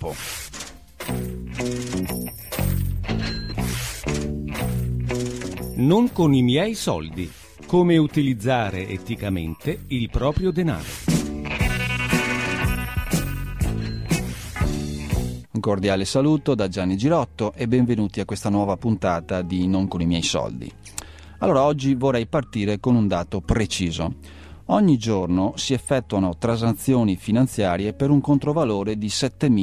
dopo. Non con i miei soldi. Come utilizzare eticamente il proprio denaro. Un cordiale saluto da Gianni Girotto e benvenuti a questa nuova puntata di Non con i miei soldi. Allora, oggi vorrei partire con un dato preciso. Ogni giorno si effettuano transazioni finanziarie per un controvalore di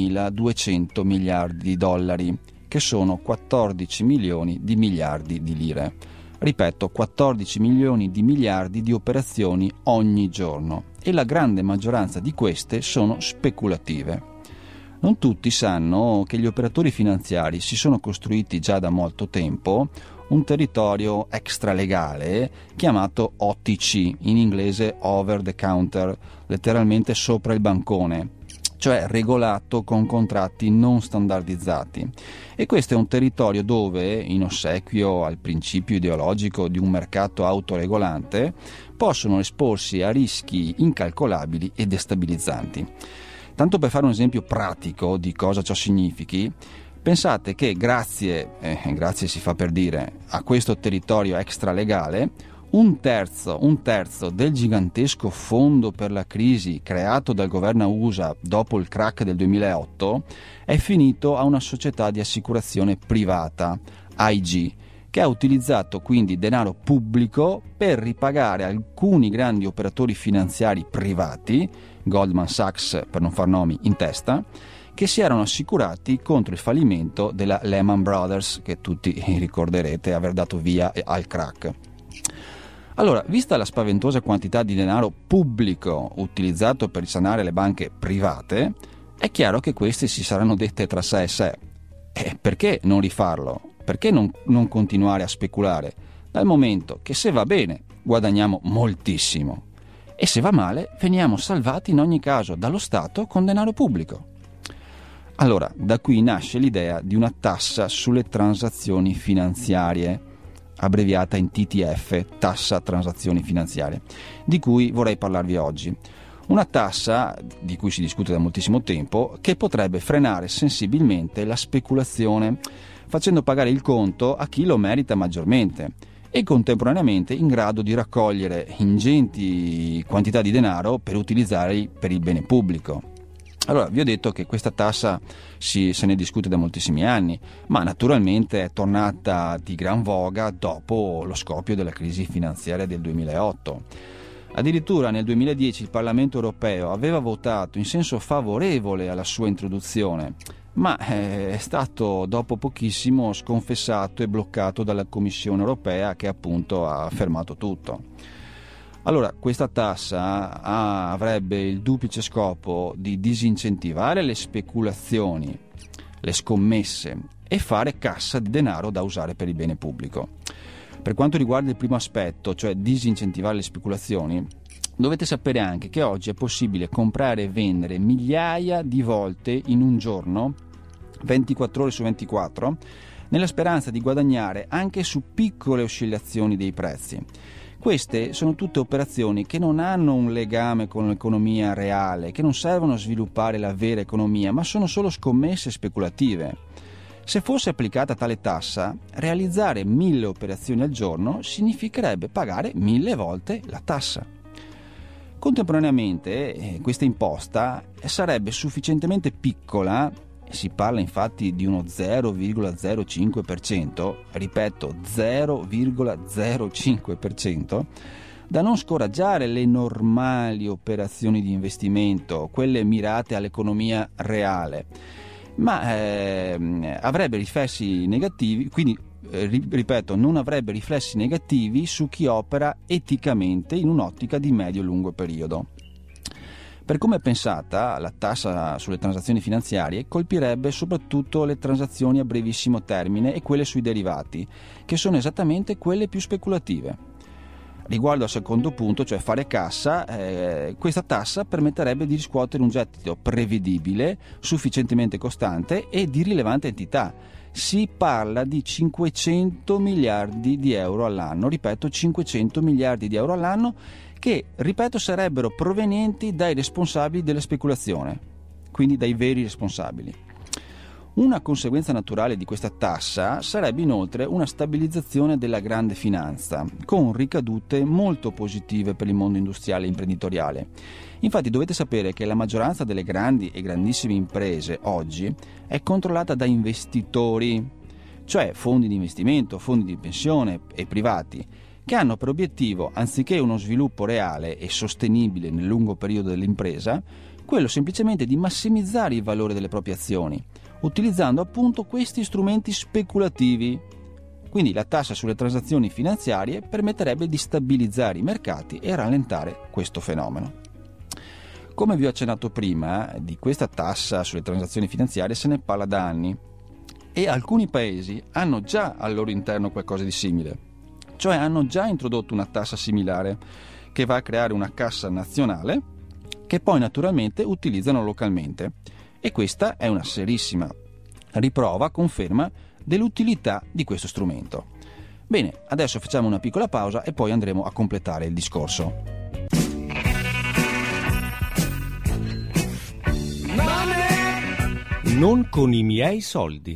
7.200 miliardi di dollari, che sono 14 milioni di miliardi di lire. Ripeto, 14 milioni di miliardi di operazioni ogni giorno, e la grande maggioranza di queste sono speculative. Non tutti sanno che gli operatori finanziari si sono costruiti già da molto tempo un territorio extralegale chiamato OTC, in inglese over the counter, letteralmente sopra il bancone, cioè regolato con contratti non standardizzati. E questo è un territorio dove, in ossequio al principio ideologico di un mercato autoregolante, possono esporsi a rischi incalcolabili e destabilizzanti. Tanto per fare un esempio pratico di cosa ciò significhi, pensate che grazie si fa per dire, a questo territorio extralegale, un terzo del gigantesco fondo per la crisi creato dal governo USA dopo il crack del 2008 è finito a una società di assicurazione privata, AIG, che ha utilizzato quindi denaro pubblico per ripagare alcuni grandi operatori finanziari privati, Goldman Sachs per non far nomi in testa, che si erano assicurati contro il fallimento della Lehman Brothers, che tutti ricorderete aver dato via al crack. Allora, vista la spaventosa quantità di denaro pubblico utilizzato per risanare le banche private, è chiaro che queste si saranno dette tra sé e sé. E perché non rifarlo? Perché non continuare a speculare? Dal momento che se va bene guadagniamo moltissimo e se va male veniamo salvati in ogni caso dallo Stato con denaro pubblico. Allora, da qui nasce l'idea di una tassa sulle transazioni finanziarie, abbreviata in TTF, tassa transazioni finanziarie, di cui vorrei parlarvi oggi. Una tassa di cui si discute da moltissimo tempo, che potrebbe frenare sensibilmente la speculazione, facendo pagare il conto a chi lo merita maggiormente e contemporaneamente in grado di raccogliere ingenti quantità di denaro per utilizzarli per il bene pubblico. Allora, vi ho detto che questa tassa se ne discute da moltissimi anni, ma naturalmente è tornata di gran voga dopo lo scoppio della crisi finanziaria del 2008. Addirittura nel 2010 il Parlamento europeo aveva votato in senso favorevole alla sua introduzione, ma è stato dopo pochissimo sconfessato e bloccato dalla Commissione europea, che appunto ha fermato tutto. Allora, questa tassa avrebbe il duplice scopo di disincentivare le speculazioni, le scommesse e fare cassa di denaro da usare per il bene pubblico. Per quanto riguarda il primo aspetto, cioè disincentivare le speculazioni, dovete sapere anche che oggi è possibile comprare e vendere migliaia di volte in un giorno, 24 ore su 24, nella speranza di guadagnare anche su piccole oscillazioni dei prezzi. Queste sono tutte operazioni che non hanno un legame con l'economia reale, che non servono a sviluppare la vera economia, ma sono solo scommesse speculative. Se fosse applicata tale tassa, realizzare 1000 operazioni al giorno significherebbe pagare 1000 volte la tassa. Contemporaneamente, questa imposta sarebbe sufficientemente piccola, si parla infatti di uno 0,05%, ripeto 0,05%, da non scoraggiare le normali operazioni di investimento, quelle mirate all'economia reale, ma avrebbe riflessi negativi, quindi ripeto, non avrebbe riflessi negativi su chi opera eticamente in un'ottica di medio-lungo periodo. Per come è pensata, la tassa sulle transazioni finanziarie colpirebbe soprattutto le transazioni a brevissimo termine e quelle sui derivati, che sono esattamente quelle più speculative. Riguardo al secondo punto, cioè fare cassa, questa tassa permetterebbe di riscuotere un gettito prevedibile, sufficientemente costante e di rilevante entità. Si parla di 500 miliardi di euro all'anno, ripeto 500 miliardi di euro all'anno, che, ripeto, sarebbero provenienti dai responsabili della speculazione, quindi dai veri responsabili. Una conseguenza naturale di questa tassa sarebbe inoltre una stabilizzazione della grande finanza, con ricadute molto positive per il mondo industriale e imprenditoriale. Infatti dovete sapere che la maggioranza delle grandi e grandissime imprese oggi è controllata da investitori, cioè fondi di investimento, fondi di pensione e privati, che hanno per obiettivo, anziché uno sviluppo reale e sostenibile nel lungo periodo dell'impresa, quello semplicemente di massimizzare il valore delle proprie azioni, utilizzando appunto questi strumenti speculativi. Quindi la tassa sulle transazioni finanziarie permetterebbe di stabilizzare i mercati e rallentare questo fenomeno. Come vi ho accennato prima, di questa tassa sulle transazioni finanziarie se ne parla da anni e alcuni paesi hanno già al loro interno qualcosa di simile, cioè hanno già introdotto una tassa similare che va a creare una cassa nazionale che poi naturalmente utilizzano localmente. E questa è una serissima conferma dell'utilità di questo strumento. Bene, adesso facciamo una piccola pausa e poi andremo a completare il discorso. Non con i miei soldi.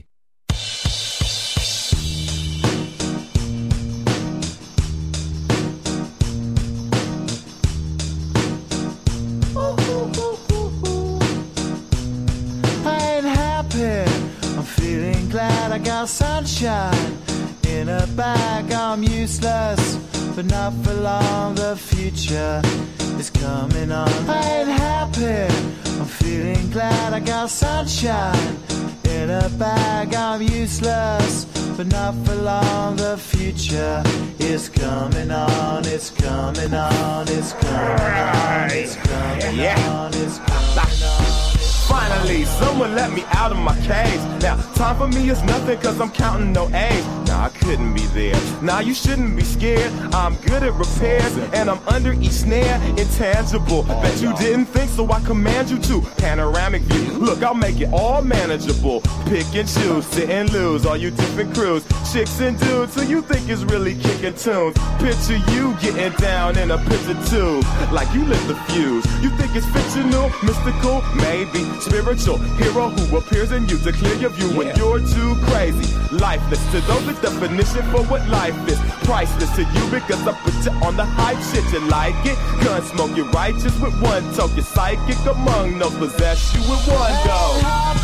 I got sunshine in a bag. I'm useless, but not for long. The future is coming on. I ain't happy. I'm feeling glad I got sunshine in a bag. I'm useless, but not for long. The future is coming on. It's coming on. It's coming on. It's coming on. It's coming on. Finally, someone let me out of my cage. Now, time for me is nothing cause I'm counting no A's. Nah, I couldn't be there. Nah, you shouldn't be scared. I'm good at repairs and I'm under each snare. Intangible, bet you didn't think so I command you to. Panoramic view, look, I'll make it all manageable. Pick and choose, sit and lose, all you different crews. Chicks and dudes who you think is really kicking tunes. Picture you getting down in a picture tube, like you lit the fuse. You think it's fictional, mystical, maybe. Spiritual hero who appears in you to clear your view when you're too crazy. Lifeless to those, the definition for what life is. Priceless to you because I put you on the hype shit. You like it? Gun smoke, you're righteous with one toke. You're psychic among no possess you with one go.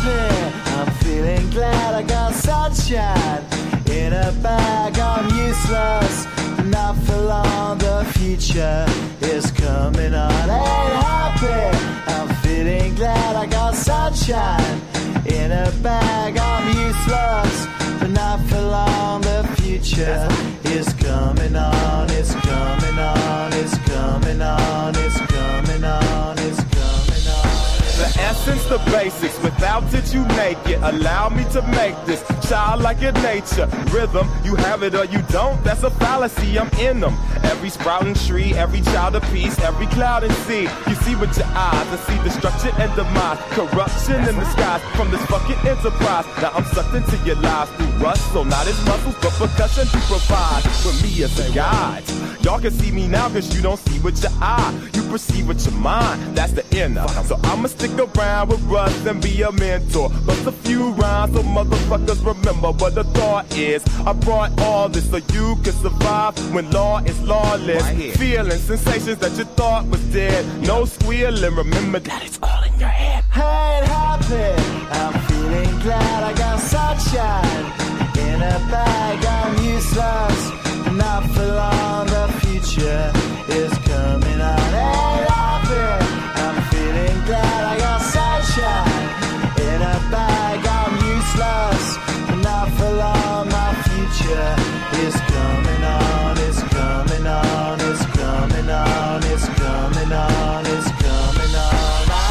I'm feeling glad I got sunshine in a bag. I'm useless, not for long. The future is coming on. Ain't happy. I'm feeling glad I got sunshine in a bag. I'm useless, but not for long. The future is coming on. It's coming on. It's coming on. It's coming on. It's coming on. The essence, the basics, without it you naked. Allow me to make this childlike in nature. Rhythm, you have it or you don't, that's a fallacy, I'm in them. Every sprouting tree, every child of peace, every cloud and sea. You see with your eyes and see destruction and demise. Corruption in the skies from this fucking enterprise. Now I'm sucked into your lives through rust, so not as muscles but percussion to provide with me as a guide. Y'all can see me now cause you don't see with your eye. You perceive with your mind, that's the inner. So I'ma stick around with Russ and be a mentor. Bust a few rhymes so motherfuckers remember what the thought is. I brought all this so you can survive when law is lawless. Right, feeling sensations that you thought was dead. No squealing, remember that it's all in your head. I ain't happy, I'm feeling glad I got sunshine in a bag. I'm useless, not for long. The future is coming on. Ain't happy, I'm feeling glad I got sunshine in a bag. I'm useless, not for long. My future is coming on. It's coming on. It's coming on. It's coming on. It's coming on. My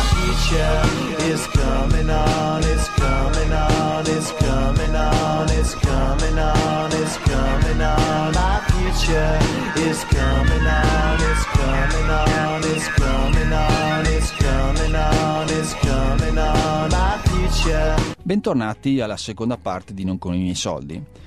future is coming on. It's coming on. It's coming on. It's coming on. It's coming on. My future is coming on. It's coming on. It's coming on. It's coming on. It's coming on. My future. Bentornati alla seconda parte di Non con i miei soldi.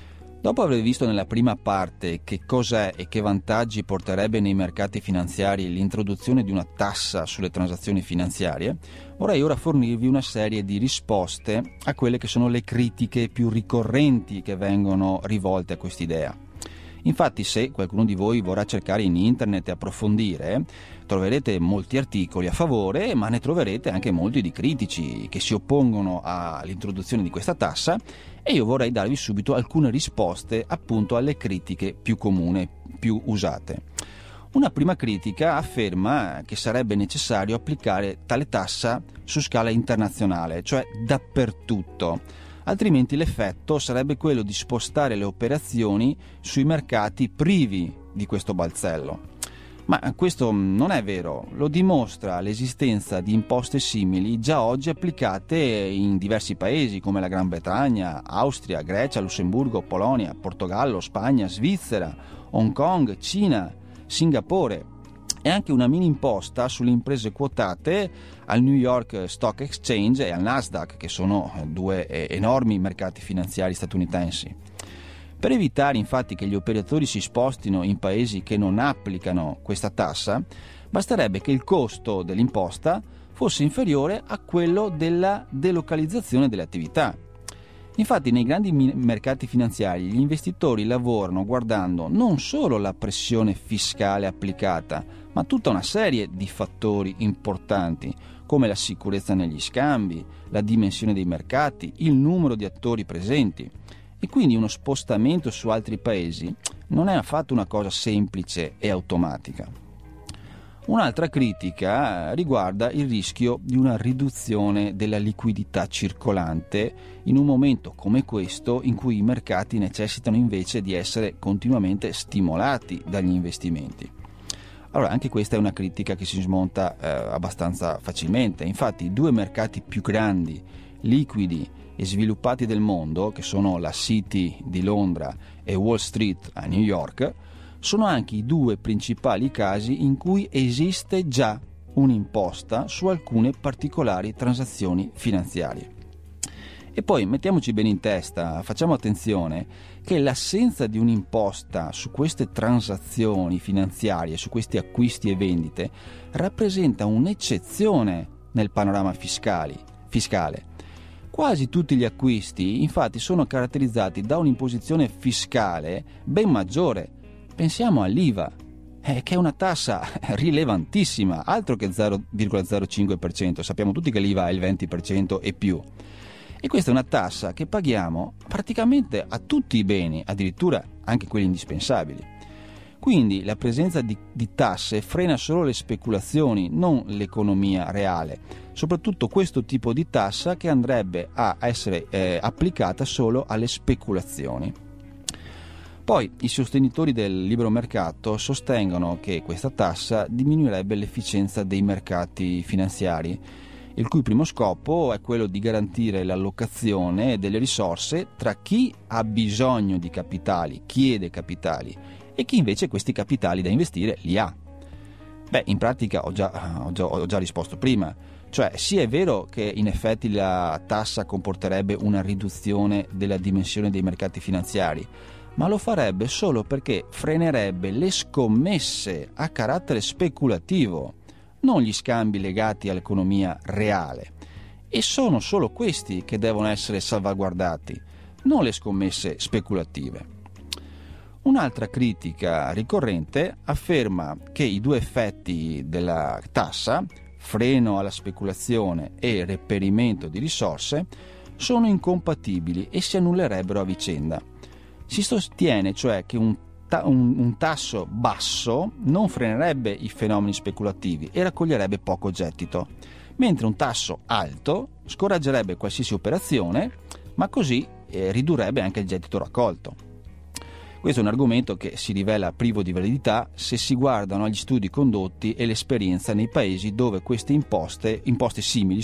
Dopo aver visto nella prima parte che cos'è e che vantaggi porterebbe nei mercati finanziari l'introduzione di una tassa sulle transazioni finanziarie, vorrei ora fornirvi una serie di risposte a quelle che sono le critiche più ricorrenti che vengono rivolte a quest'idea. Infatti, se qualcuno di voi vorrà cercare in internet e approfondire, troverete molti articoli a favore, ma ne troverete anche molti di critici che si oppongono all'introduzione di questa tassa, e io vorrei darvi subito alcune risposte appunto alle critiche più comuni, più usate. Una prima critica afferma che sarebbe necessario applicare tale tassa su scala internazionale, cioè dappertutto. Altrimenti l'effetto sarebbe quello di spostare le operazioni sui mercati privi di questo balzello. Ma questo non è vero, lo dimostra l'esistenza di imposte simili già oggi applicate in diversi paesi come la Gran Bretagna, Austria, Grecia, Lussemburgo, Polonia, Portogallo, Spagna, Svizzera, Hong Kong, Cina, Singapore, e anche una mini imposta sulle imprese quotate al New York Stock Exchange e al Nasdaq, che sono due enormi mercati finanziari statunitensi. Per evitare infatti che gli operatori si spostino in paesi che non applicano questa tassa, basterebbe che il costo dell'imposta fosse inferiore a quello della delocalizzazione delle attività. Infatti nei grandi mercati finanziari gli investitori lavorano guardando non solo la pressione fiscale applicata, ma tutta una serie di fattori importanti come la sicurezza negli scambi, la dimensione dei mercati, il numero di attori presenti, e quindi uno spostamento su altri paesi non è affatto una cosa semplice e automatica. Un'altra critica riguarda il rischio di una riduzione della liquidità circolante in un momento come questo in cui i mercati necessitano invece di essere continuamente stimolati dagli investimenti. Allora, anche questa è una critica che si smonta abbastanza facilmente. Infatti i due mercati più grandi, liquidi e sviluppati del mondo, che sono la City di Londra e Wall Street a New York, sono anche i due principali casi in cui esiste già un'imposta su alcune particolari transazioni finanziarie. E poi mettiamoci bene in testa, facciamo attenzione che l'assenza di un'imposta su queste transazioni finanziarie, su questi acquisti e vendite, rappresenta un'eccezione nel panorama fiscale. Quasi tutti gli acquisti, infatti, sono caratterizzati da un'imposizione fiscale ben maggiore. Pensiamo all'IVA, che è una tassa rilevantissima, altro che 0,05%. Sappiamo tutti che l'IVA è il 20% e più. E questa è una tassa che paghiamo praticamente a tutti i beni, addirittura anche quelli indispensabili. Quindi la presenza di tasse frena solo le speculazioni, non l'economia reale. Soprattutto questo tipo di tassa che andrebbe a essere applicata solo alle speculazioni. Poi i sostenitori del libero mercato sostengono che questa tassa diminuirebbe l'efficienza dei mercati finanziari, il cui primo scopo è quello di garantire l'allocazione delle risorse tra chi ha bisogno di capitali, chiede capitali, e chi invece questi capitali da investire li ha. In pratica ho già risposto prima, cioè sì è vero che in effetti la tassa comporterebbe una riduzione della dimensione dei mercati finanziari, ma lo farebbe solo perché frenerebbe le scommesse a carattere speculativo, non gli scambi legati all'economia reale. E sono solo questi che devono essere salvaguardati, non le scommesse speculative. Un'altra critica ricorrente afferma che i due effetti della tassa, freno alla speculazione e reperimento di risorse, sono incompatibili e si annullerebbero a vicenda. Si sostiene cioè che un tasso basso non frenerebbe i fenomeni speculativi e raccoglierebbe poco gettito, mentre un tasso alto scoraggerebbe qualsiasi operazione, ma così ridurrebbe anche il gettito raccolto. Questo è un argomento che si rivela privo di validità se si guardano agli studi condotti e l'esperienza nei paesi dove queste imposte simili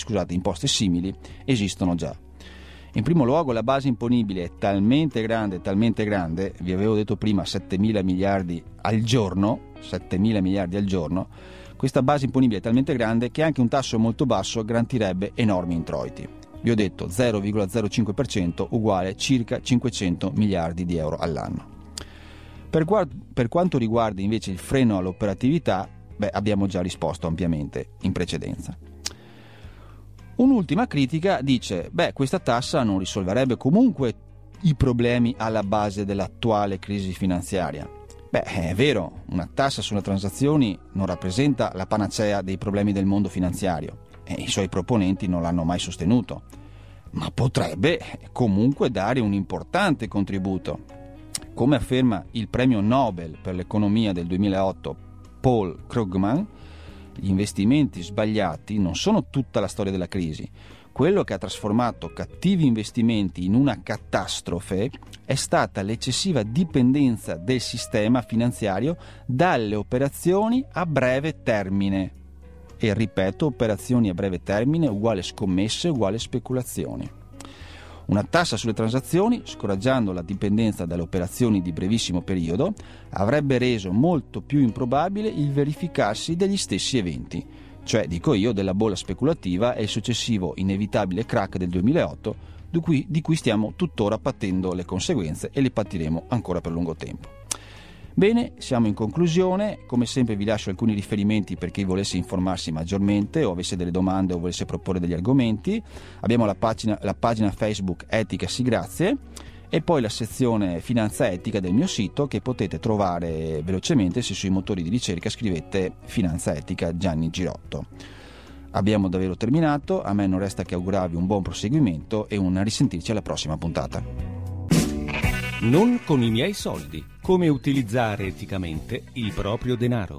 esistono già. In primo luogo la base imponibile è talmente grande, vi avevo detto prima 7.000 miliardi al giorno, questa base imponibile è talmente grande che anche un tasso molto basso garantirebbe enormi introiti. Vi ho detto 0,05% uguale circa 500 miliardi di euro all'anno. Per quanto riguarda invece il freno all'operatività, abbiamo già risposto ampiamente in precedenza. Un'ultima critica dice: questa tassa non risolverebbe comunque i problemi alla base dell'attuale crisi finanziaria. È vero, una tassa sulle transazioni non rappresenta la panacea dei problemi del mondo finanziario e i suoi proponenti non l'hanno mai sostenuto, ma potrebbe comunque dare un importante contributo. Come afferma il premio Nobel per l'economia del 2008 Paul Krugman, gli investimenti sbagliati non sono tutta la storia della crisi. Quello che ha trasformato cattivi investimenti in una catastrofe è stata l'eccessiva dipendenza del sistema finanziario dalle operazioni a breve termine. E ripeto, operazioni a breve termine uguale scommesse uguale speculazioni. Una tassa sulle transazioni, scoraggiando la dipendenza dalle operazioni di brevissimo periodo, avrebbe reso molto più improbabile il verificarsi degli stessi eventi, cioè, dico io, della bolla speculativa e il successivo inevitabile crack del 2008, di cui stiamo tuttora patendo le conseguenze e le patiremo ancora per lungo tempo. Bene, siamo in conclusione. Come sempre vi lascio alcuni riferimenti per chi volesse informarsi maggiormente o avesse delle domande o volesse proporre degli argomenti. Abbiamo la pagina Facebook Etica Sì Grazie e poi la sezione Finanza Etica del mio sito, che potete trovare velocemente se sui motori di ricerca scrivete Finanza Etica Gianni Girotto. Abbiamo davvero terminato, a me non resta che augurarvi un buon proseguimento e un risentirci alla prossima puntata. Non con i miei soldi. Come utilizzare eticamente il proprio denaro.